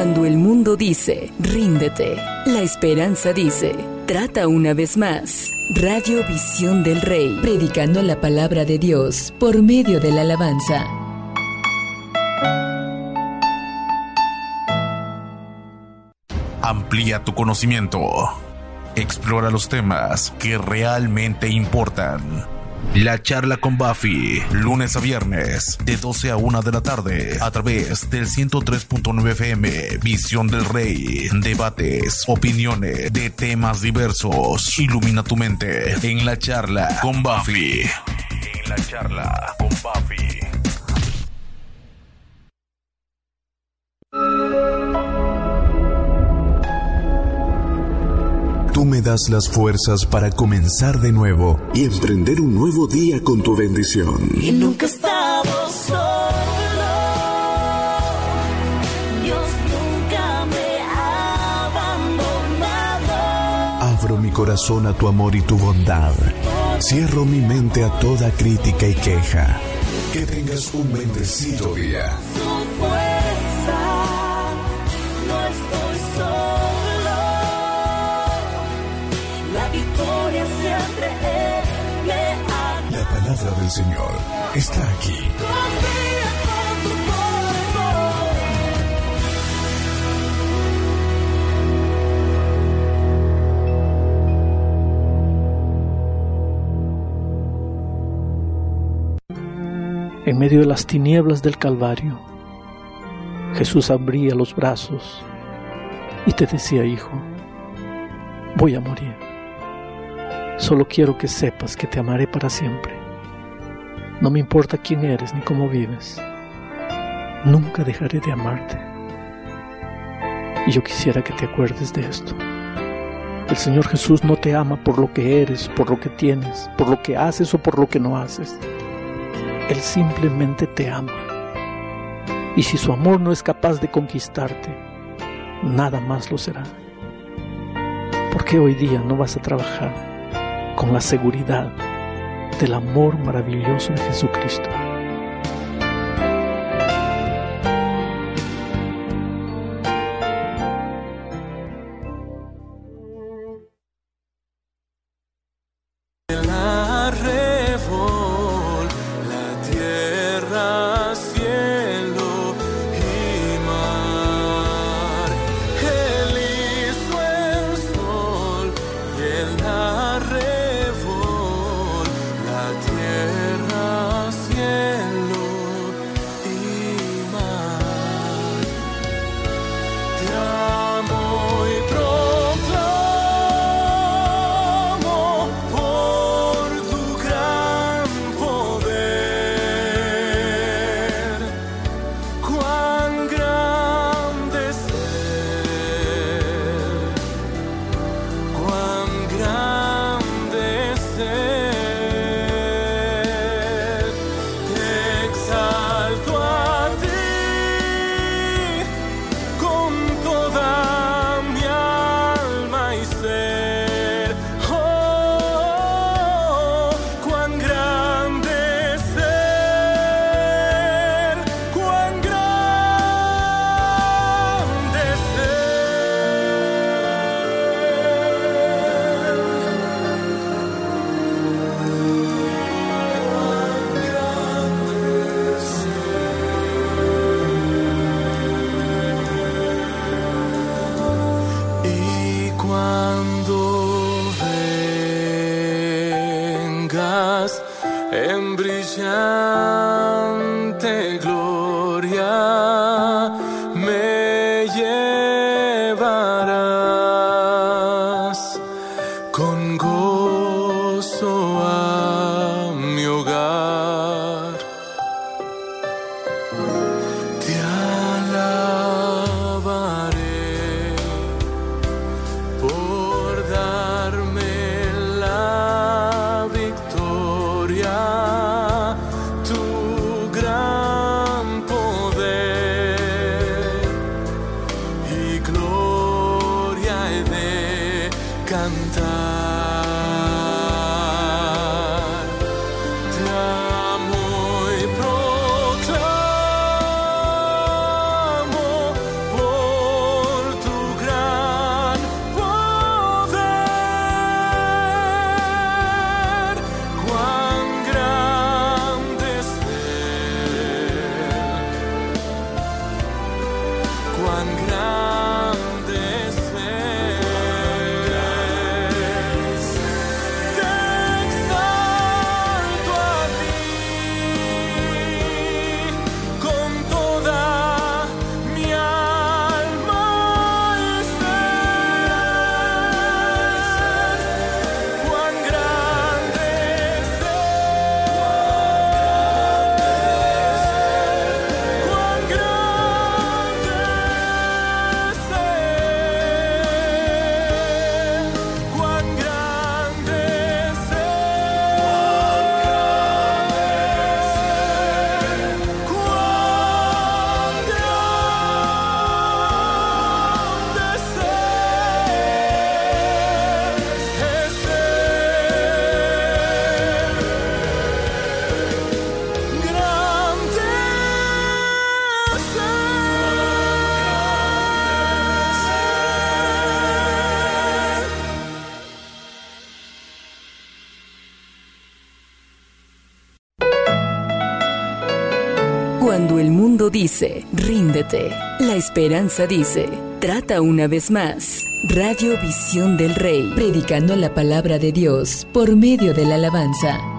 Cuando el mundo dice, ríndete, la esperanza dice, trata una vez más. Radio Visión del Rey, predicando la palabra de Dios por medio de la alabanza. Amplía tu conocimiento. Explora los temas que realmente importan. La charla con Buffy, lunes a viernes, de 12 a 1 de la tarde, a través del 103.9 FM, Visión del Rey. Debates, opiniones de temas diversos. Ilumina tu mente en la charla con Buffy. En la charla con Buffy. Tú me das las fuerzas para comenzar de nuevo y emprender un nuevo día con tu bendición. Y nunca he estado solo. Dios nunca me ha abandonado. Abro mi corazón a tu amor y tu bondad. Cierro mi mente a toda crítica y queja. Que tengas un bendecido día. Su fuerza, no estoy solo. La victoria siempre Él me ha. La palabra del Señor está aquí. Confía con tu corazón. En medio de las tinieblas del Calvario, Jesús abría los brazos y te decía: hijo, voy a morir. Solo quiero que sepas que te amaré para siempre. No me importa quién eres ni cómo vives. Nunca dejaré de amarte. Y yo quisiera que te acuerdes de esto. El Señor Jesús no te ama por lo que eres, por lo que tienes, por lo que haces o por lo que no haces. Él simplemente te ama. Y si su amor no es capaz de conquistarte, nada más lo será. ¿Por qué hoy día no vas a trabajar con la seguridad del amor maravilloso de Jesucristo? En brillante gloria me llevarás con gozo a mi hogar. Te alabaré por darme la victoria, tu gran poder y gloria he de cantar. Te amo y proclamo cuán grande es te exalto a ti con toda mi alma y ser. Cuán grande es cuán grande es cuán grande es Cuando el mundo dice, ríndete, la esperanza dice, trata una vez más. Radio Visión del Rey, predicando la palabra de Dios por medio de la alabanza.